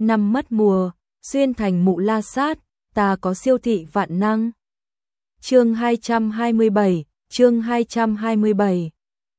năm mất mùa, xuyên thành Mụ La Sát, ta có siêu thị vạn năng. Chương 227, chương 227.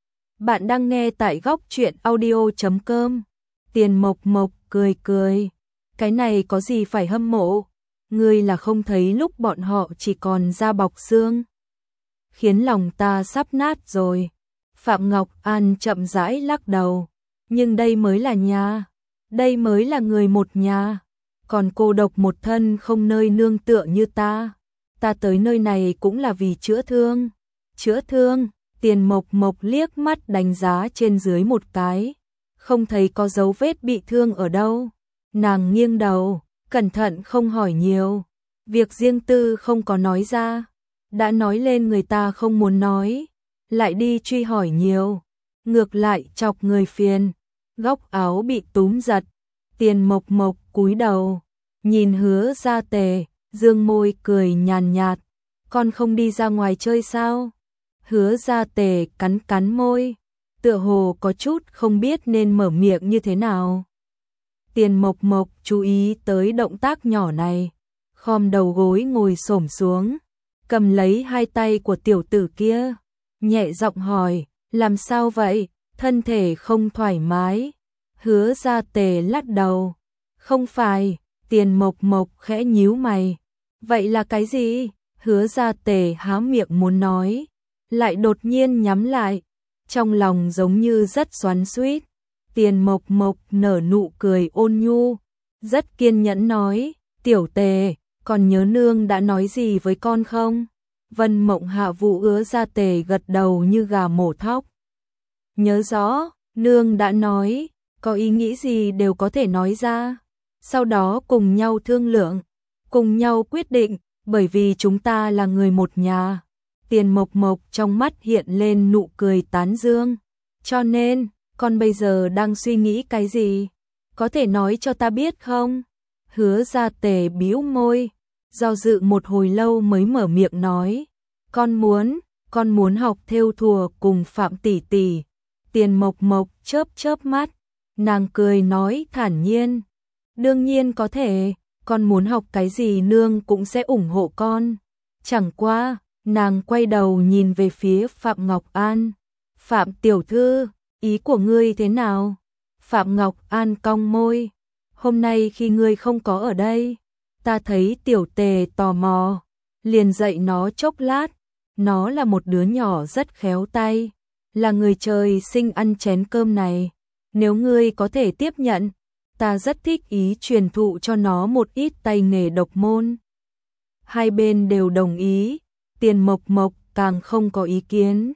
Bạn đang nghe tại góc truyện audio.com. Tiền Mộc Mộc cười cười. Cái này có gì phải hâm mộ? Ngươi là không thấy lúc bọn họ chỉ còn da bọc xương. Khiến lòng ta sắp nát rồi. Phạm Ngọc An chậm rãi lắc đầu. Nhưng đây mới là nhà. Đây mới là người một nhà. Còn cô độc một thân không nơi nương tựa như ta. Ta tới nơi này cũng là vì chữa thương. Chữa thương, Tiền Mộc Mộc liếc mắt đánh giá trên dưới một cái. Không thấy có dấu vết bị thương ở đâu. Nàng nghiêng đầu, cẩn thận không hỏi nhiều. Việc riêng tư không có nói ra. Đã nói lên người ta không muốn nói. Lại đi truy hỏi nhiều. Ngược lại chọc người phiền. Góc áo bị túm giật. Tiền Mộc Mộc cúi đầu. Nhìn Hứa Gia Tề, dương môi cười nhàn nhạt. Con không đi ra ngoài chơi sao? Hứa Gia Tề cắn cắn môi. Tựa hồ có chút không biết nên mở miệng như thế nào. Tiền Mộc Mộc chú ý tới động tác nhỏ này. Khom đầu gối ngồi xổm xuống. Cầm lấy hai tay của tiểu tử kia. Nhẹ giọng hỏi, làm sao vậy? Thân thể không thoải mái. Hứa Gia Tề lắc đầu. Không phải. Tiền Mộc Mộc khẽ nhíu mày. Vậy là cái gì? Hứa Gia Tề há miệng muốn nói. Lại đột nhiên nhắm lại. Trong lòng giống như rất xoắn xuýt. Tiền Mộc Mộc nở nụ cười ôn nhu. Rất kiên nhẫn nói. Tiểu Tề, còn nhớ nương đã nói gì với con không? Vân Mộng Hạ Vũ Hứa Gia Tề gật đầu như gà mổ thóc. Nhớ rõ, nương đã nói. Có ý nghĩ gì đều có thể nói ra. Sau đó cùng nhau thương lượng, cùng nhau quyết định, bởi vì chúng ta là người một nhà. Tiền Mộc Mộc trong mắt hiện lên nụ cười tán dương. Cho nên, con bây giờ đang suy nghĩ cái gì? Có thể nói cho ta biết không? Hứa Gia Tề bĩu môi, do dự một hồi lâu mới mở miệng nói. Con muốn học thêu thùa cùng Phạm tỷ tỷ. Tiền Mộc Mộc chớp chớp mắt, nàng cười nói thản nhiên. Đương nhiên có thể, con muốn học cái gì nương cũng sẽ ủng hộ con. Chẳng qua, nàng quay đầu nhìn về phía Phạm Ngọc An. Phạm tiểu thư, ý của ngươi thế nào? Phạm Ngọc An cong môi. Hôm nay khi ngươi không có ở đây, ta thấy tiểu Tề tò mò, liền dạy nó chốc lát. Nó là một đứa nhỏ rất khéo tay, là người trời sinh ăn chén cơm này. Nếu ngươi có thể tiếp nhận, ta rất thích ý truyền thụ cho nó một ít tay nghề độc môn. Hai bên đều đồng ý, Tiền Mộc Mộc càng không có ý kiến.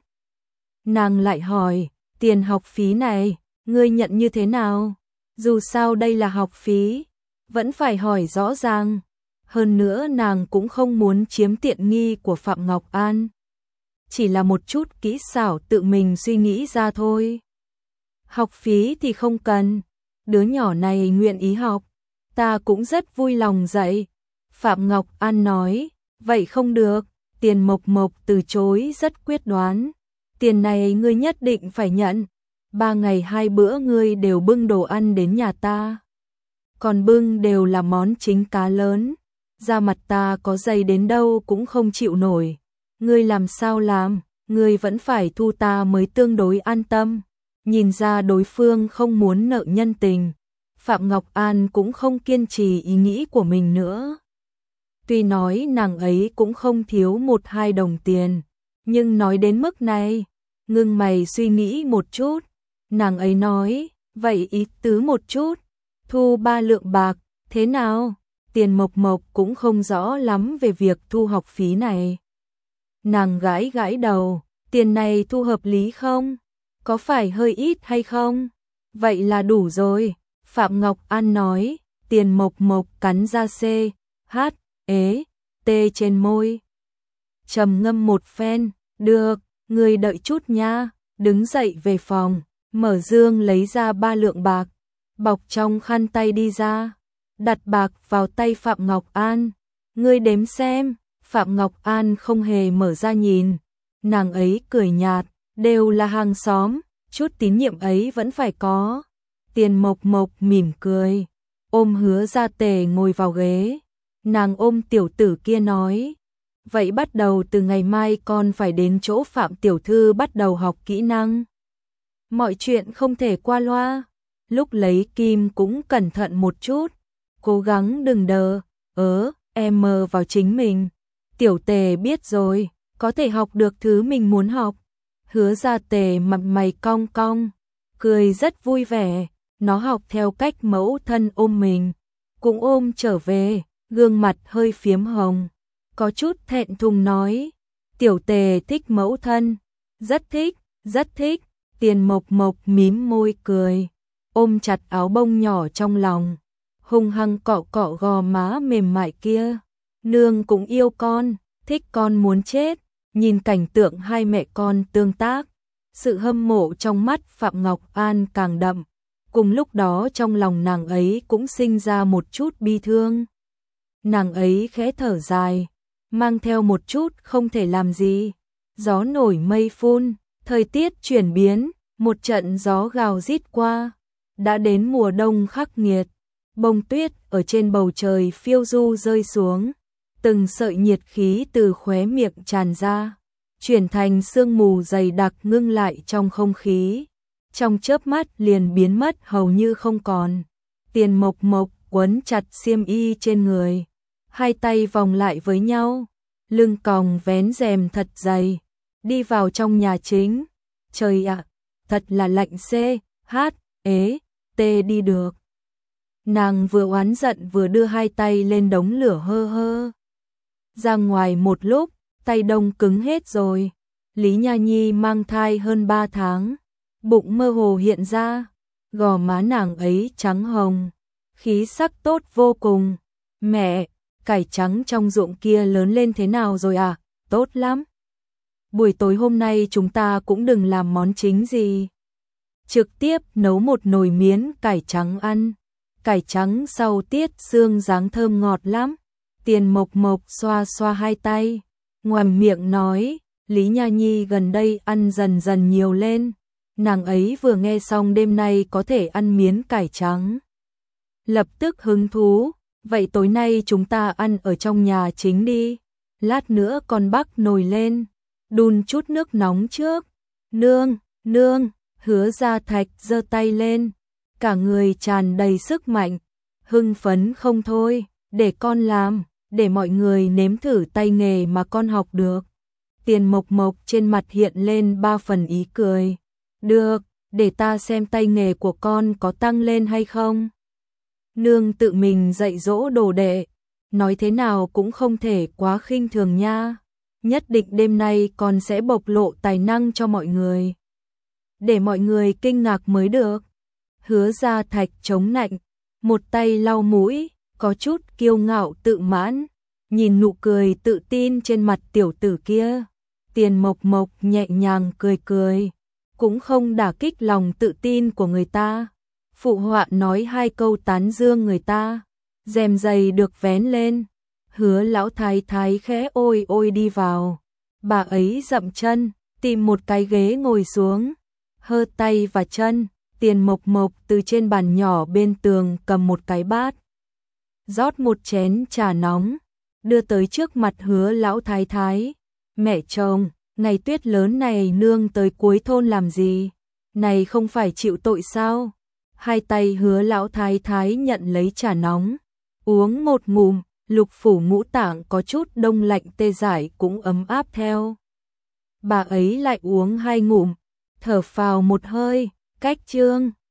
Nàng lại hỏi, tiền học phí này, ngươi nhận như thế nào? Dù sao đây là học phí, vẫn phải hỏi rõ ràng. Hơn nữa nàng cũng không muốn chiếm tiện nghi của Phạm Ngọc An. Chỉ là một chút kỹ xảo tự mình suy nghĩ ra thôi. Học phí thì không cần. Đứa nhỏ này nguyện ý học, ta cũng rất vui lòng dạy. Phạm Ngọc An nói, vậy không được. Tiền Mộc Mộc từ chối rất quyết đoán. Tiền này ngươi nhất định phải nhận. 3 ngày 2 bữa ngươi đều bưng đồ ăn đến nhà ta. Còn bưng đều là món chính cá lớn. Da mặt ta có dày đến đâu cũng không chịu nổi. Ngươi làm sao làm, ngươi vẫn phải thu ta mới tương đối an tâm. Nhìn ra đối phương không muốn nợ nhân tình, Phạm Ngọc An cũng không kiên trì ý nghĩ của mình nữa. Tuy nói nàng ấy cũng không thiếu 1-2 đồng tiền, nhưng nói đến mức này, ngưng mày suy nghĩ một chút. Nàng ấy nói, vậy ý tứ một chút, thu 3 lượng bạc, thế nào? Tiền Mộc Mộc cũng không rõ lắm về việc thu học phí này. Nàng gãi gãi đầu, tiền này thu hợp lý không? Có phải hơi ít hay không? Vậy là đủ rồi. Phạm Ngọc An nói. Tiền Mộc Mộc cắn ra C, H, ế, T trên môi. Trầm ngâm một phen. Được, người đợi chút nha. Đứng dậy về phòng. Mở dương lấy ra 3 lượng bạc. Bọc trong khăn tay đi ra. Đặt bạc vào tay Phạm Ngọc An. Ngươi đếm xem. Phạm Ngọc An không hề mở ra nhìn. Nàng ấy cười nhạt. Đều là hàng xóm, chút tín nhiệm ấy vẫn phải có. Tiền Mộc Mộc mỉm cười. ôm Hứa Gia Tề ngồi vào ghế. Nàng ôm tiểu tử kia nói, vậy bắt đầu từ ngày mai con phải đến chỗ Phạm tiểu thư bắt đầu học kỹ năng. Mọi chuyện không thể qua loa, lúc lấy kim cũng cẩn thận một chút, cố gắng đừng đờ, em mơ vào chính mình. Tiểu Tề biết rồi, có thể học được thứ mình muốn học. Hứa Gia Tề mặt mày cong cong, cười rất vui vẻ, nó học theo cách mẫu thân ôm mình, cũng ôm trở về, gương mặt hơi phiếm hồng, có chút thẹn thùng nói, Tiểu Tề thích mẫu thân, rất thích, rất thích. Tiền Mộc Mộc mím môi cười, ôm chặt áo bông nhỏ trong lòng, hung hăng cọ cọ gò má mềm mại kia. Nương cũng yêu con, thích con muốn chết. Nhìn cảnh tượng hai mẹ con tương tác, sự hâm mộ trong mắt Phạm Ngọc An càng đậm. Cùng lúc đó trong lòng nàng ấy cũng sinh ra một chút bi thương. Nàng ấy khẽ thở dài, mang theo một chút không thể làm gì. Gió nổi mây phun, thời tiết chuyển biến, một trận gió gào rít qua. Đã đến mùa đông khắc nghiệt, bông tuyết ở trên bầu trời phiêu du rơi xuống. Từng sợi nhiệt khí từ khóe miệng tràn ra, chuyển thành sương mù dày đặc ngưng lại trong không khí. Trong chớp mắt liền biến mất hầu như không còn. Tiền Mộc Mộc quấn chặt xiêm y trên người, hai tay vòng lại với nhau, lưng còng vén rèm thật dày, đi vào trong nhà chính. Trời ạ, thật là lạnh đi được. Nàng vừa oán giận vừa đưa hai tay lên đống lửa hơ. Ra ngoài một lúc, tay đông cứng hết rồi. Lý Nha Nhi mang thai hơn 3 tháng, bụng mơ hồ hiện ra, gò má nàng ấy trắng hồng, khí sắc tốt vô cùng. Mẹ, cải trắng trong ruộng kia lớn lên thế nào rồi à? Tốt lắm. Buổi tối hôm nay chúng ta cũng đừng làm món chính gì, trực tiếp nấu một nồi miến cải trắng ăn. Cải trắng sau tiết xương dáng thơm ngọt lắm. Tiền Mộc Mộc xoa xoa hai tay, ngoằm miệng nói, Lý Nha Nhi gần đây ăn dần dần nhiều lên. Nàng ấy vừa nghe xong đêm nay có thể ăn miến cải trắng, lập tức hứng thú, vậy tối nay chúng ta ăn ở trong nhà chính đi. Lát nữa con bắc nồi lên, đun chút nước nóng trước. Nương, Hứa Gia Thạch giơ tay lên, cả người tràn đầy sức mạnh, hưng phấn không thôi, để con làm, để mọi người nếm thử tay nghề mà con học được. Tiền Mộc Mộc trên mặt hiện lên 3 phần ý cười. Được, để ta xem tay nghề của con có tăng lên hay không. Nương tự mình dạy dỗ đồ đệ, nói thế nào cũng không thể quá khinh thường nha. Nhất định đêm nay con sẽ bộc lộ tài năng cho mọi người, để mọi người kinh ngạc mới được. Hứa Gia Thạch chống nạnh, một tay lau mũi, có chút kiêu ngạo tự mãn, nhìn nụ cười tự tin trên mặt tiểu tử kia. Tiền Mộc Mộc nhẹ nhàng cười, cũng không đả kích lòng tự tin của người ta. Phụ họa nói 2 câu tán dương người ta, rèm giày được vén lên. Hứa lão thái thái khẽ ôi đi vào, bà ấy dậm chân, tìm một cái ghế ngồi xuống, hơ tay và chân. Tiền Mộc Mộc từ trên bàn nhỏ bên tường cầm một cái bát, rót một chén trà nóng, đưa tới trước mặt Hứa lão thái thái. Mẹ chồng, ngày tuyết lớn này nương tới cuối thôn làm gì? Này không phải chịu tội sao? Hai tay Hứa lão thái thái nhận lấy trà nóng, uống một ngụm, lục phủ ngũ tạng có chút đông lạnh tê dại cũng ấm áp theo. Bà ấy lại uống 2 ngụm, thở phào một hơi, cách chương.